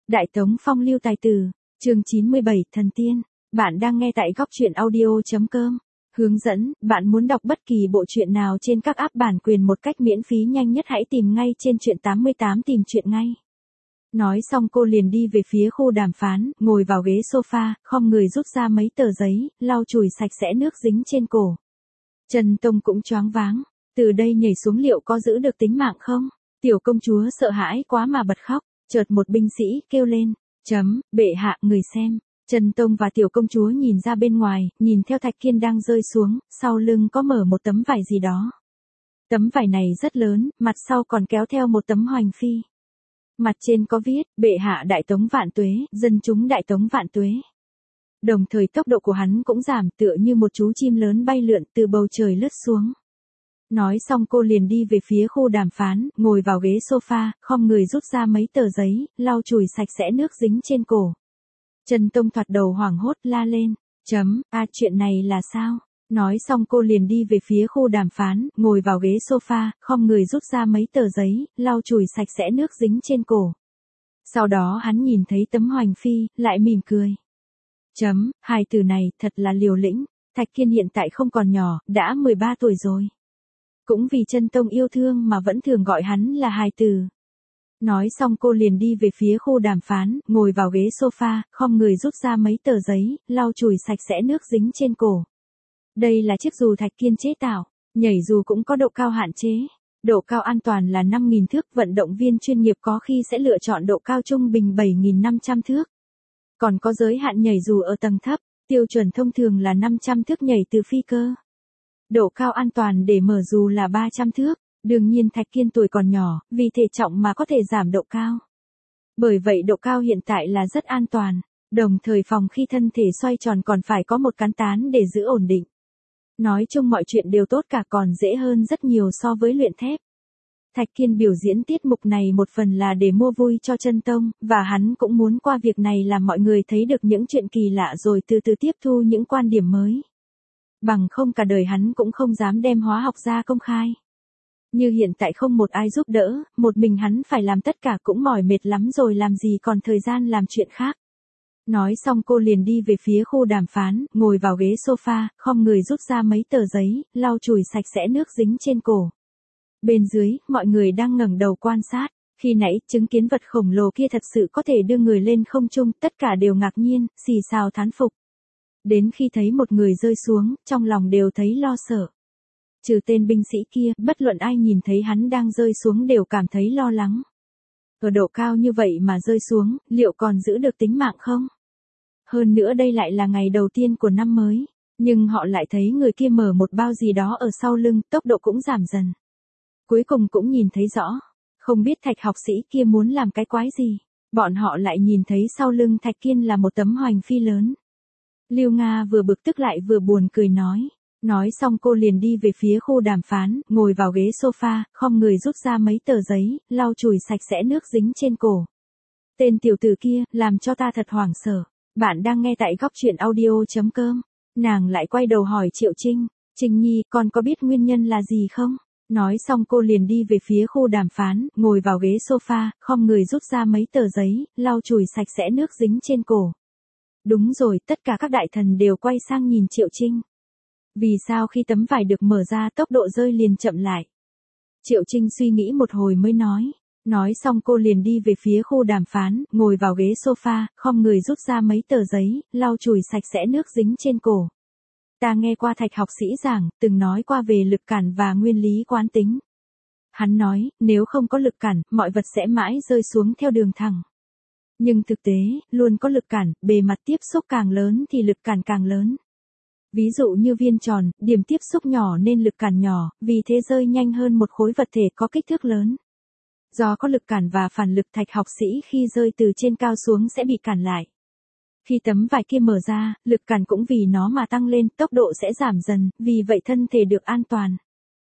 Đại Tống Phong lưu tài tử, chương 97, Thần Tiên. Bạn đang nghe tại góc truyện audio.com. Hướng dẫn, bạn muốn đọc bất kỳ bộ truyện nào trên các app bản quyền một cách miễn phí nhanh nhất hãy tìm ngay trên truyện 88 tìm truyện ngay. Nói xong cô liền đi về phía khu đàm phán, ngồi vào ghế sofa, khom người rút ra mấy tờ giấy, lau chùi sạch sẽ nước dính trên cổ. Trần Tông cũng choáng váng, từ đây nhảy xuống liệu có giữ được tính mạng không? Tiểu công chúa sợ hãi quá mà bật khóc, chợt một binh sĩ kêu lên, bệ hạ người xem. Trần Tông và tiểu công chúa nhìn ra bên ngoài, nhìn theo Thạch Kiên đang rơi xuống, sau lưng có mở một tấm vải gì đó. Tấm vải này rất lớn, mặt sau còn kéo theo một tấm hoành phi. Mặt trên có viết, bệ hạ Đại Tống vạn tuế, dân chúng Đại Tống vạn tuế. Đồng thời tốc độ của hắn cũng giảm tựa như một chú chim lớn bay lượn từ bầu trời lướt xuống. Nói xong cô liền đi về phía khu đàm phán, ngồi vào ghế sofa, khom người rút ra mấy tờ giấy, lau chùi sạch sẽ nước dính trên cổ. Trần Tông thoạt đầu hoảng hốt la lên, chuyện này là sao? Nói xong cô liền đi về phía khu đàm phán, ngồi vào ghế sofa, khom người rút ra mấy tờ giấy, lau chùi sạch sẽ nước dính trên cổ. Sau đó hắn nhìn thấy tấm hoành phi, lại mỉm cười. Hài tử này thật là liều lĩnh, Thạch Kiên hiện tại không còn nhỏ, đã 13 tuổi rồi. Cũng vì Trân Tông yêu thương mà vẫn thường gọi hắn là hài tử. Nói xong cô liền đi về phía khu đàm phán, ngồi vào ghế sofa, khom người rút ra mấy tờ giấy, lau chùi sạch sẽ nước dính trên cổ. Đây là chiếc dù Thạch Kiên chế tạo, nhảy dù cũng có độ cao hạn chế. Độ cao an toàn là 5.000 thước, vận động viên chuyên nghiệp có khi sẽ lựa chọn độ cao trung bình 7.500 thước. Còn có giới hạn nhảy dù ở tầng thấp, tiêu chuẩn thông thường là 500 thước nhảy từ phi cơ. Độ cao an toàn để mở dù là 300 thước, đương nhiên Thạch Kiên tuổi còn nhỏ, vì thể trọng mà có thể giảm độ cao. Bởi vậy độ cao hiện tại là rất an toàn, đồng thời phòng khi thân thể xoay tròn còn phải có một cán tán để giữ ổn định. Nói chung mọi chuyện đều tốt cả, còn dễ hơn rất nhiều so với luyện thép. Thạch Kiên biểu diễn tiết mục này một phần là để mua vui cho Trân Tông, và hắn cũng muốn qua việc này làm mọi người thấy được những chuyện kỳ lạ rồi từ từ tiếp thu những quan điểm mới. Bằng không cả đời hắn cũng không dám đem hóa học ra công khai. Như hiện tại không một ai giúp đỡ, một mình hắn phải làm tất cả cũng mỏi mệt lắm rồi làm gì còn thời gian làm chuyện khác. Nói xong cô liền đi về phía khu đàm phán, ngồi vào ghế sofa, khom người rút ra mấy tờ giấy, lau chùi sạch sẽ nước dính trên cổ. Bên dưới, mọi người đang ngẩng đầu quan sát, khi nãy chứng kiến vật khổng lồ kia thật sự có thể đưa người lên không trung, tất cả đều ngạc nhiên, xì xào thán phục. Đến khi thấy một người rơi xuống, trong lòng đều thấy lo sợ. Trừ tên binh sĩ kia, bất luận ai nhìn thấy hắn đang rơi xuống đều cảm thấy lo lắng. Ở độ cao như vậy mà rơi xuống, liệu còn giữ được tính mạng không? Hơn nữa đây lại là ngày đầu tiên của năm mới, nhưng họ lại thấy người kia mở một bao gì đó ở sau lưng, tốc độ cũng giảm dần. Cuối cùng cũng nhìn thấy rõ, không biết Thạch học sĩ kia muốn làm cái quái gì. Bọn họ lại nhìn thấy sau lưng Thạch Kiên là một tấm hoành phi lớn. Lưu Nga vừa bực tức lại vừa buồn cười nói. Nói xong cô liền đi về phía khu đàm phán, ngồi vào ghế sofa, khom người rút ra mấy tờ giấy, lau chùi sạch sẽ nước dính trên cổ. Tên tiểu tử kia, làm cho ta thật hoảng sợ. Bạn đang nghe tại góc truyện audio.com. Nàng lại quay đầu hỏi Triệu Trinh, Trinh Nhi, con có biết nguyên nhân là gì không? Nói xong cô liền đi về phía khu đàm phán, ngồi vào ghế sofa, khom người rút ra mấy tờ giấy, lau chùi sạch sẽ nước dính trên cổ. Đúng rồi, tất cả các đại thần đều quay sang nhìn Triệu Trinh. Vì sao khi tấm vải được mở ra tốc độ rơi liền chậm lại? Triệu Trinh suy nghĩ một hồi mới nói. Nói xong cô liền đi về phía khu đàm phán, ngồi vào ghế sofa, khom người rút ra mấy tờ giấy, lau chùi sạch sẽ nước dính trên cổ. Ta nghe qua Thạch học sĩ giảng, từng nói qua về lực cản và nguyên lý quán tính. Hắn nói, nếu không có lực cản, mọi vật sẽ mãi rơi xuống theo đường thẳng. Nhưng thực tế, luôn có lực cản, bề mặt tiếp xúc càng lớn thì lực cản càng lớn. Ví dụ như viên tròn, điểm tiếp xúc nhỏ nên lực cản nhỏ, vì thế rơi nhanh hơn một khối vật thể có kích thước lớn. Do có lực cản và phản lực, Thạch học sĩ khi rơi từ trên cao xuống sẽ bị cản lại. Khi tấm vải kia mở ra, lực cản cũng vì nó mà tăng lên, tốc độ sẽ giảm dần, vì vậy thân thể được an toàn.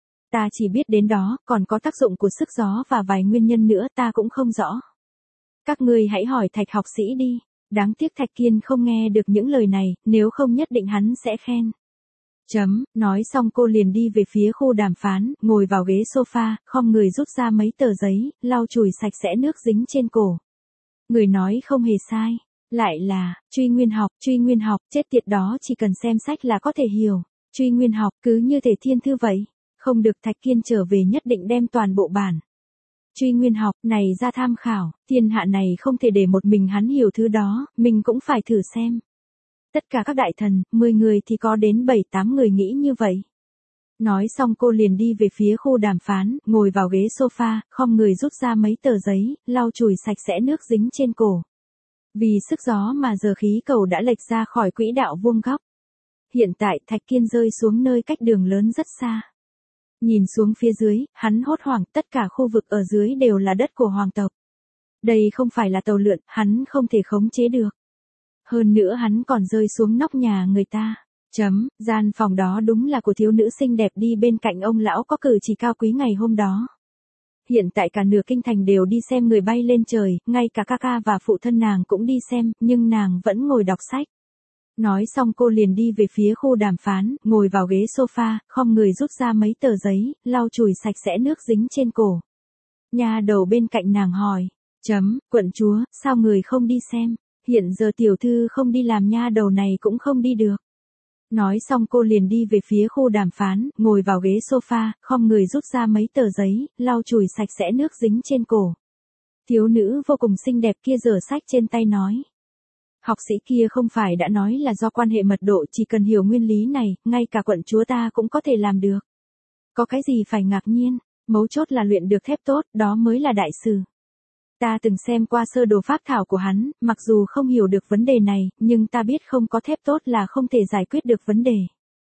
Ta chỉ biết đến đó, còn có tác dụng của sức gió và vài nguyên nhân nữa ta cũng không rõ. Các ngươi hãy hỏi Thạch học sĩ đi. Đáng tiếc Thạch Kiên không nghe được những lời này, nếu không nhất định hắn sẽ khen. Nói xong cô liền đi về phía khu đàm phán, ngồi vào ghế sofa, khom người rút ra mấy tờ giấy, lau chùi sạch sẽ nước dính trên cổ. Người nói không hề sai. Lại là, truy nguyên học, chết tiệt đó chỉ cần xem sách là có thể hiểu. Truy nguyên học, cứ như thể thiên thư vậy. Không được, Thạch Kiên trở về nhất định đem toàn bộ bản. Truy nguyên học này ra tham khảo, thiên hạ này không thể để một mình hắn hiểu thứ đó, mình cũng phải thử xem. Tất cả các đại thần, 10 người thì có đến 7-8 người nghĩ như vậy. Nói xong cô liền đi về phía khu đàm phán, ngồi vào ghế sofa, khom người rút ra mấy tờ giấy, lau chùi sạch sẽ nước dính trên cổ. Vì sức gió mà giờ khí cầu đã lệch ra khỏi quỹ đạo vuông góc. Hiện tại Thạch Kiên rơi xuống nơi cách đường lớn rất xa. Nhìn xuống phía dưới, hắn hốt hoảng, tất cả khu vực ở dưới đều là đất của hoàng tộc. Đây không phải là tàu lượn, hắn không thể khống chế được. Hơn nữa hắn còn rơi xuống nóc nhà người ta. Gian phòng đó đúng là của thiếu nữ xinh đẹp đi bên cạnh ông lão có cử chỉ cao quý ngày hôm đó. Hiện tại cả nửa kinh thành đều đi xem người bay lên trời, ngay cả ca ca và phụ thân nàng cũng đi xem, nhưng nàng vẫn ngồi đọc sách. Nói xong cô liền đi về phía khu đàm phán, ngồi vào ghế sofa, khom người rút ra mấy tờ giấy, lau chùi sạch sẽ nước dính trên cổ. Nha đầu bên cạnh nàng hỏi. Quận chúa, sao người không đi xem? Hiện giờ tiểu thư không đi làm nha đầu này cũng không đi được. Nói xong cô liền đi về phía khu đàm phán, ngồi vào ghế sofa, khom người rút ra mấy tờ giấy, lau chùi sạch sẽ nước dính trên cổ. Thiếu nữ vô cùng xinh đẹp kia giở sách trên tay nói. Học sĩ kia không phải đã nói là do quan hệ mật độ, chỉ cần hiểu nguyên lý này, ngay cả quận chúa ta cũng có thể làm được. Có cái gì phải ngạc nhiên, mấu chốt là luyện được thép tốt, đó mới là đại sự. Ta từng xem qua sơ đồ pháp thảo của hắn, mặc dù không hiểu được vấn đề này, nhưng ta biết không có thép tốt là không thể giải quyết được vấn đề.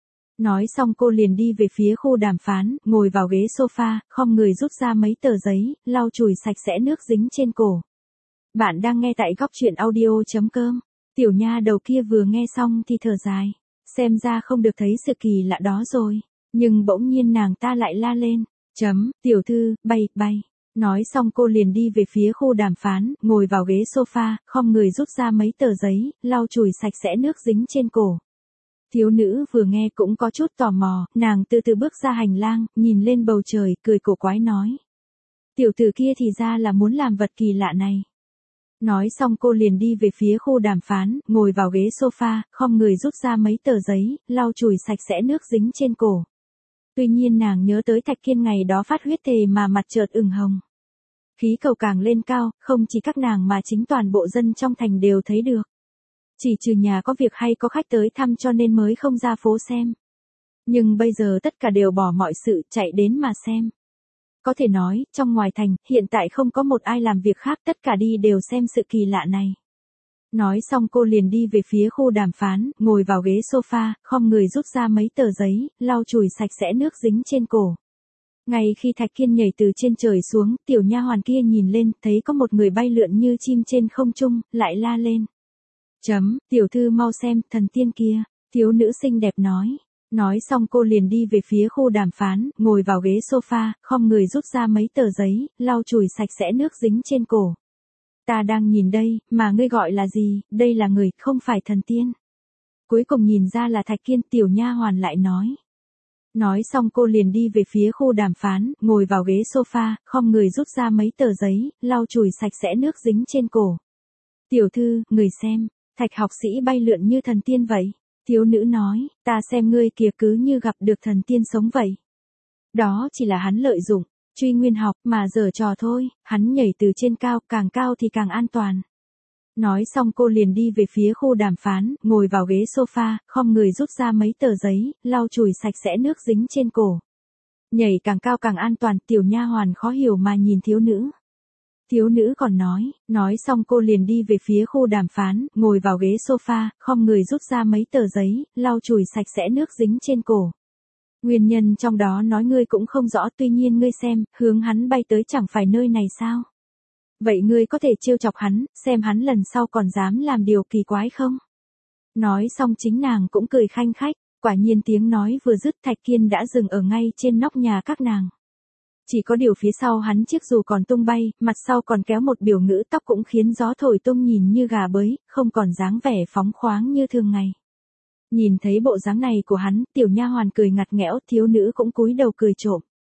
Nói xong cô liền đi về phía khu đàm phán, ngồi vào ghế sofa, khom người rút ra mấy tờ giấy, lau chùi sạch sẽ nước dính trên cổ. Bạn đang nghe tại goctruyện.audio.com. Tiểu nha đầu kia vừa nghe xong thì thở dài. Xem ra không được thấy sự kỳ lạ đó rồi. Nhưng bỗng nhiên nàng ta lại la lên. Tiểu thư, bay. Nói xong cô liền đi về phía khu đàm phán, ngồi vào ghế sofa, khom người rút ra mấy tờ giấy, lau chùi sạch sẽ nước dính trên cổ. Thiếu nữ vừa nghe cũng có chút tò mò, nàng từ từ bước ra hành lang, nhìn lên bầu trời, cười cổ quái nói. Tiểu tử kia thì ra là muốn làm vật kỳ lạ này. Nói xong cô liền đi về phía khu đàm phán, ngồi vào ghế sofa, khom người rút ra mấy tờ giấy, lau chùi sạch sẽ nước dính trên cổ. Tuy nhiên nàng nhớ tới Thạch Kiên ngày đó phát huyết thề mà mặt chợt ửng hồng. Khí cầu càng lên cao, không chỉ các nàng mà chính toàn bộ dân trong thành đều thấy được. Chỉ trừ nhà có việc hay có khách tới thăm cho nên mới không ra phố xem. Nhưng bây giờ tất cả đều bỏ mọi sự, chạy đến mà xem. Có thể nói, trong ngoài thành, hiện tại không có một ai làm việc khác, tất cả đi đều xem sự kỳ lạ này. Nói xong cô liền đi về phía khu đàm phán, ngồi vào ghế sofa, khom người rút ra mấy tờ giấy, lau chùi sạch sẽ nước dính trên cổ. Ngay khi Thạch Kiên nhảy từ trên trời xuống, tiểu nha hoàn kia nhìn lên, thấy có một người bay lượn như chim trên không trung, lại la lên. Tiểu thư mau xem, thần tiên kia, thiếu nữ xinh đẹp nói. Nói xong cô liền đi về phía khu đàm phán, ngồi vào ghế sofa, khom người rút ra mấy tờ giấy, lau chùi sạch sẽ nước dính trên cổ. Ta đang nhìn đây, mà ngươi gọi là gì, đây là người, không phải thần tiên. Cuối cùng nhìn ra là Thạch Kiên, tiểu nha hoàn lại nói. Nói xong cô liền đi về phía khu đàm phán, ngồi vào ghế sofa, khom người rút ra mấy tờ giấy, lau chùi sạch sẽ nước dính trên cổ. Tiểu thư, người xem, Thạch học sĩ bay lượn như thần tiên vậy. Thiếu nữ nói, ta xem ngươi kìa cứ như gặp được thần tiên sống vậy. Đó chỉ là hắn lợi dụng, truy nguyên học mà giở trò thôi, hắn nhảy từ trên cao thì càng an toàn. Nói xong cô liền đi về phía khu đàm phán, ngồi vào ghế sofa, khom người rút ra mấy tờ giấy, lau chùi sạch sẽ nước dính trên cổ. Nhảy càng cao càng an toàn, tiểu nha hoàn khó hiểu mà nhìn thiếu nữ. Thiếu nữ còn nói xong cô liền đi về phía khu đàm phán, ngồi vào ghế sofa, khom người rút ra mấy tờ giấy, lau chùi sạch sẽ nước dính trên cổ. Nguyên nhân trong đó nói ngươi cũng không rõ, tuy nhiên ngươi xem, hướng hắn bay tới chẳng phải nơi này sao? Vậy ngươi có thể trêu chọc hắn, xem hắn lần sau còn dám làm điều kỳ quái không? Nói xong chính nàng cũng cười khanh khách, quả nhiên tiếng nói vừa dứt Thạch Kiên đã dừng ở ngay trên nóc nhà các nàng. Chỉ có điều phía sau hắn chiếc dù còn tung bay, mặt sau còn kéo một biểu ngữ tóc cũng khiến gió thổi tung nhìn như gà bới, không còn dáng vẻ phóng khoáng như thường ngày. Nhìn thấy bộ dáng này của hắn, tiểu nha hoàn cười ngặt nghẽo, thiếu nữ cũng cúi đầu cười trộm.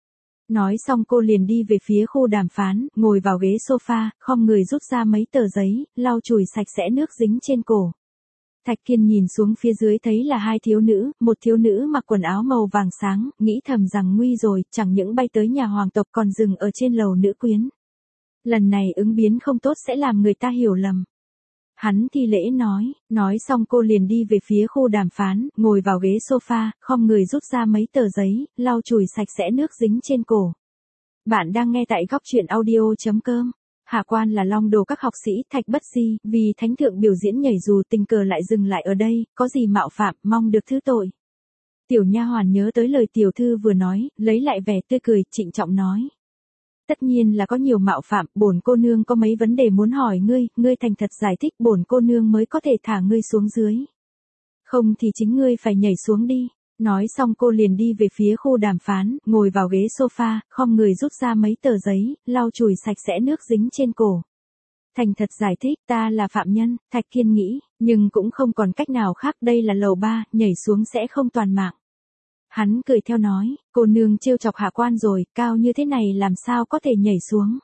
Nói xong cô liền đi về phía khu đàm phán, ngồi vào ghế sofa, khom người rút ra mấy tờ giấy, lau chùi sạch sẽ nước dính trên cổ. Thạch Kiên nhìn xuống phía dưới thấy là hai thiếu nữ, một thiếu nữ mặc quần áo màu vàng sáng, nghĩ thầm rằng nguy rồi, chẳng những bay tới nhà hoàng tộc còn dừng ở trên lầu nữ quyến. Lần này ứng biến không tốt sẽ làm người ta hiểu lầm. Hắn thi lễ nói xong cô liền đi về phía khu đàm phán, ngồi vào ghế sofa, khom người rút ra mấy tờ giấy, lau chùi sạch sẽ nước dính trên cổ. Bạn đang nghe tại góc truyện audio.com. Hạ quan là long đồ các học sĩ Thạch Bất Di, vì thánh thượng biểu diễn nhảy dù tình cờ lại dừng lại ở đây, có gì mạo phạm, mong được thứ tội. Tiểu nha hoàn nhớ tới lời tiểu thư vừa nói, lấy lại vẻ tươi cười, trịnh trọng nói. Tất nhiên là có nhiều mạo phạm, bổn cô nương có mấy vấn đề muốn hỏi ngươi thành thật giải thích bổn cô nương mới có thể thả ngươi xuống dưới. Không thì chính ngươi phải nhảy xuống đi. Nói xong cô liền đi về phía khu đàm phán, ngồi vào ghế sofa, khom người rút ra mấy tờ giấy, lau chùi sạch sẽ nước dính trên cổ. Thành thật giải thích, ta là phạm nhân, Thạch Kiên nghĩ, nhưng cũng không còn cách nào khác, đây là lầu 3, nhảy xuống sẽ không toàn mạng. Hắn cười theo nói, cô nương trêu chọc hạ quan rồi, cao như thế này làm sao có thể nhảy xuống.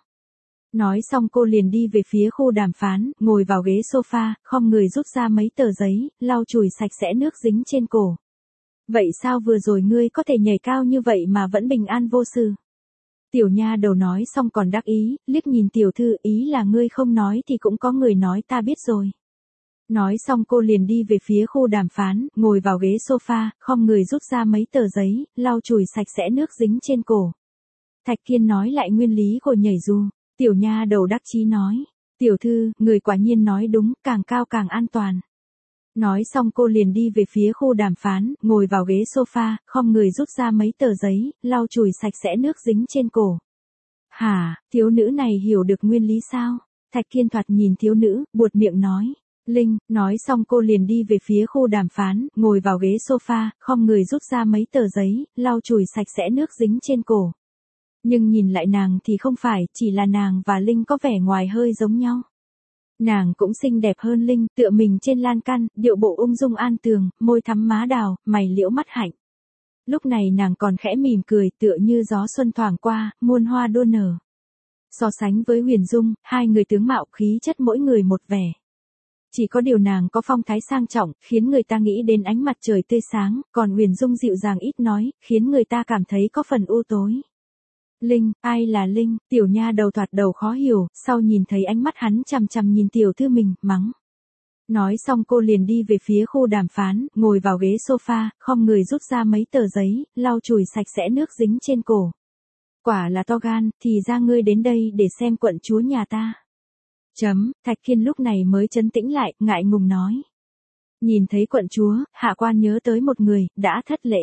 Nói xong cô liền đi về phía khu đàm phán, ngồi vào ghế sofa, khom người rút ra mấy tờ giấy, lau chùi sạch sẽ nước dính trên cổ. Vậy sao vừa rồi ngươi có thể nhảy cao như vậy mà vẫn bình an vô sự? Tiểu nha đầu nói xong còn đắc ý, liếc nhìn tiểu thư, ý là ngươi không nói thì cũng có người nói, ta biết rồi. Nói xong cô liền đi về phía khu đàm phán, ngồi vào ghế sofa, khom người rút ra mấy tờ giấy, lau chùi sạch sẽ nước dính trên cổ. Thạch Kiên nói lại nguyên lý của nhảy dù. Tiểu nha đầu đắc chí nói, tiểu thư, người quả nhiên nói đúng, càng cao càng an toàn. Nói xong cô liền đi về phía khu đàm phán, ngồi vào ghế sofa, khom người rút ra mấy tờ giấy, lau chùi sạch sẽ nước dính trên cổ. Hả, thiếu nữ này hiểu được nguyên lý sao? Thạch Kiên thoạt nhìn thiếu nữ, buột miệng nói. Linh, nói xong cô liền đi về phía khu đàm phán, ngồi vào ghế sofa, khom người rút ra mấy tờ giấy, lau chùi sạch sẽ nước dính trên cổ. Nhưng nhìn lại nàng thì không phải, chỉ là nàng và Linh có vẻ ngoài hơi giống nhau. Nàng cũng xinh đẹp hơn Linh, tựa mình trên lan can, điệu bộ ung dung an tường, môi thắm má đào, mày liễu mắt hạnh. Lúc này nàng còn khẽ mỉm cười, tựa như gió xuân thoảng qua, muôn hoa đua nở. So sánh với Huyền Dung, hai người tướng mạo khí chất mỗi người một vẻ. Chỉ có điều nàng có phong thái sang trọng, khiến người ta nghĩ đến ánh mặt trời tươi sáng, còn Huyền Dung dịu dàng ít nói, khiến người ta cảm thấy có phần u tối. Linh, ai là Linh? Tiểu nha đầu thoạt đầu khó hiểu, sau nhìn thấy ánh mắt hắn chằm chằm nhìn tiểu thư mình, mắng. Nói xong cô liền đi về phía khu đàm phán, ngồi vào ghế sofa, khom người rút ra mấy tờ giấy, lau chùi sạch sẽ nước dính trên cổ. Quả là to gan, thì ra ngươi đến đây để xem quận chúa nhà ta. Thạch Kiên lúc này mới trấn tĩnh lại, ngại ngùng nói. Nhìn thấy quận chúa, hạ quan nhớ tới một người, đã thất lễ.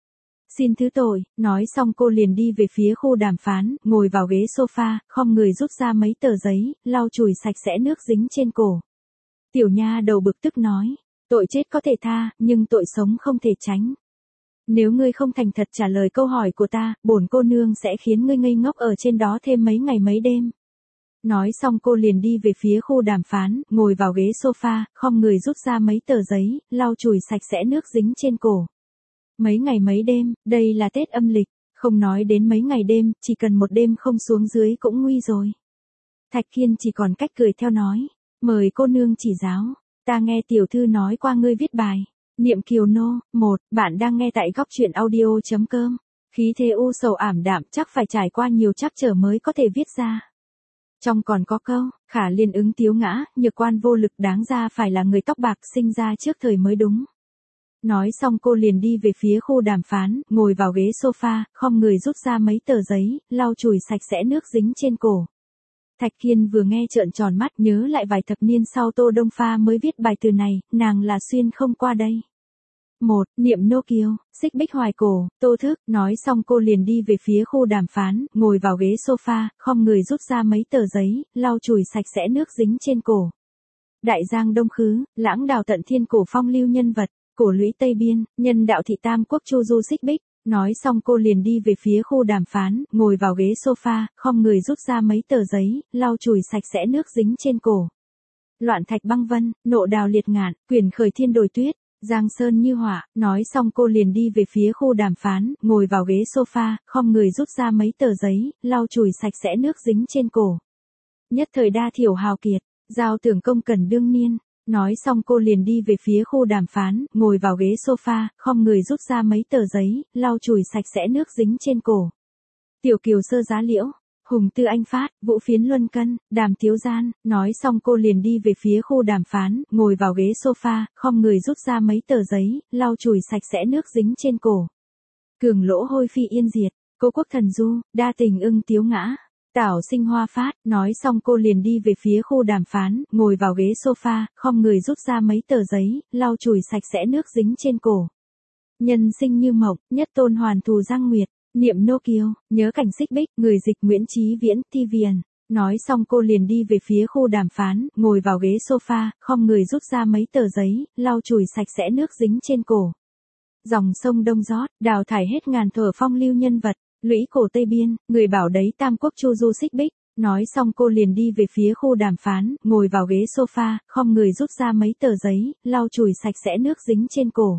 Xin thứ tội, nói xong cô liền đi về phía khu đàm phán, ngồi vào ghế sofa, khom người rút ra mấy tờ giấy, lau chùi sạch sẽ nước dính trên cổ. Tiểu nha đầu bực tức nói, tội chết có thể tha, nhưng tội sống không thể tránh. Nếu ngươi không thành thật trả lời câu hỏi của ta, bổn cô nương sẽ khiến ngươi ngây ngốc ở trên đó thêm mấy ngày mấy đêm. Nói xong cô liền đi về phía khu đàm phán, ngồi vào ghế sofa, khom người rút ra mấy tờ giấy, lau chùi sạch sẽ nước dính trên cổ. Mấy ngày mấy đêm, đây là Tết âm lịch, không nói đến mấy ngày đêm, chỉ cần một đêm không xuống dưới cũng nguy rồi. Thạch Kiên chỉ còn cách cười theo nói, mời cô nương chỉ giáo, ta nghe tiểu thư nói qua ngươi viết bài. Niệm Kiều Nô, 1, bạn đang nghe tại góc truyện audio.com. Khí thế u sầu ảm đạm chắc phải trải qua nhiều trắc trở mới có thể viết ra. Trong còn có câu, khả liên ứng tiếu ngã, nhược quan vô lực, đáng ra phải là người tóc bạc sinh ra trước thời mới đúng. Nói xong cô liền đi về phía khu đàm phán, ngồi vào ghế sofa, khom người rút ra mấy tờ giấy, lau chùi sạch sẽ nước dính trên cổ. Thạch Kiên vừa nghe trợn tròn mắt, nhớ lại vài thập niên sau Tô Đông Pha mới viết bài từ này, nàng là xuyên không qua đây. 1. Niệm nô kiều, xích bích hoài cổ, Tô Thức. Nói xong cô liền đi về phía khu đàm phán, ngồi vào ghế sofa, khom người rút ra mấy tờ giấy, lau chùi sạch sẽ nước dính trên cổ. Đại giang đông khứ, lãng đào tận thiên, cổ phong lưu nhân vật, cổ lũy Tây Biên, nhân đạo thị tam quốc chu du xích bích. Nói xong cô liền đi về phía khu đàm phán, ngồi vào ghế sofa, khom người rút ra mấy tờ giấy, lau chùi sạch sẽ nước dính trên cổ. Loạn thạch băng vân, nộ đào liệt ngạn, quyền khởi thiên đồi tuyết. Giang sơn như họa, nói xong cô liền đi về phía khu đàm phán, ngồi vào ghế sofa, khom người rút ra mấy tờ giấy, lau chùi sạch sẽ nước dính trên cổ. Nhất thời đa thiểu hào kiệt, giao tưởng công cần đương niên. Nói xong cô liền đi về phía khu đàm phán, ngồi vào ghế sofa, khom người rút ra mấy tờ giấy, lau chùi sạch sẽ nước dính trên cổ. Tiểu kiều sơ giá liễu, Hùng Tư Anh Phát, Vũ Phiến Luân Cân, Đàm Tiếu Gian, nói xong cô liền đi về phía khu đàm phán, ngồi vào ghế sofa, khom người rút ra mấy tờ giấy, lau chùi sạch sẽ nước dính trên cổ. Cường lỗ hôi phi yên diệt, Cô Quốc Thần Du, đa tình ưng tiếu ngã. Tảo Sinh Hoa Phát, nói xong cô liền đi về phía khu đàm phán, ngồi vào ghế sofa, khom người rút ra mấy tờ giấy, lau chùi sạch sẽ nước dính trên cổ. Nhân sinh như mộng, nhất tôn hoàn thù Giang Nguyệt, niệm nô kiêu, nhớ cảnh xích bích, người dịch Nguyễn Chí Viễn, Ti Viền. Nói xong cô liền đi về phía khu đàm phán, ngồi vào ghế sofa, khom người rút ra mấy tờ giấy, lau chùi sạch sẽ nước dính trên cổ. Dòng sông Đông rót, đào thải hết ngàn thuở phong lưu nhân vật. Lũy cổ Tây Biên, người bảo đấy Tam Quốc Chu Du xích bích. Nói xong cô liền đi về phía khu đàm phán, ngồi vào ghế sofa, khom người rút ra mấy tờ giấy, lau chùi sạch sẽ nước dính trên cổ.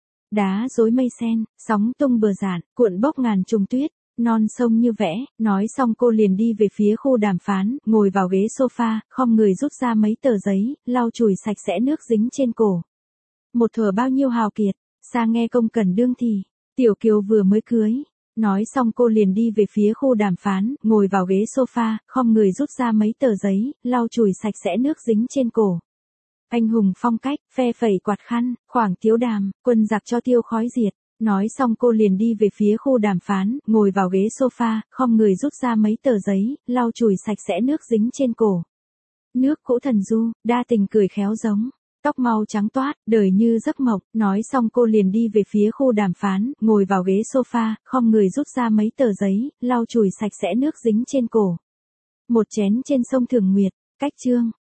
Đá rối mây sen, sóng tung bờ dạn, cuộn bốc ngàn trùng tuyết, non sông như vẽ. Nói xong cô liền đi về phía khu đàm phán, ngồi vào ghế sofa, khom người rút ra mấy tờ giấy, lau chùi sạch sẽ nước dính trên cổ. Một thuở bao nhiêu hào kiệt, xa nghe công cần đương thì, Tiểu Kiều vừa mới cưới. Nói xong cô liền đi về phía khu đàm phán, ngồi vào ghế sofa, khom người rút ra mấy tờ giấy, lau chùi sạch sẽ nước dính trên cổ. Anh hùng phong cách, phe phẩy quạt khăn, khoảng tiếu đàm, quân giặc cho tiêu khói diệt. Nói xong cô liền đi về phía khu đàm phán, ngồi vào ghế sofa, khom người rút ra mấy tờ giấy, lau chùi sạch sẽ nước dính trên cổ. Nước cũ Thần Du, đa tình cười khéo giống. Tóc mau trắng toát, đời như giấc mộng. Nói xong cô liền đi về phía khu đàm phán, ngồi vào ghế sofa, khom người rút ra mấy tờ giấy, lau chùi sạch sẽ nước dính trên cổ. Một chén trên sông Thường Nguyệt, cách chương.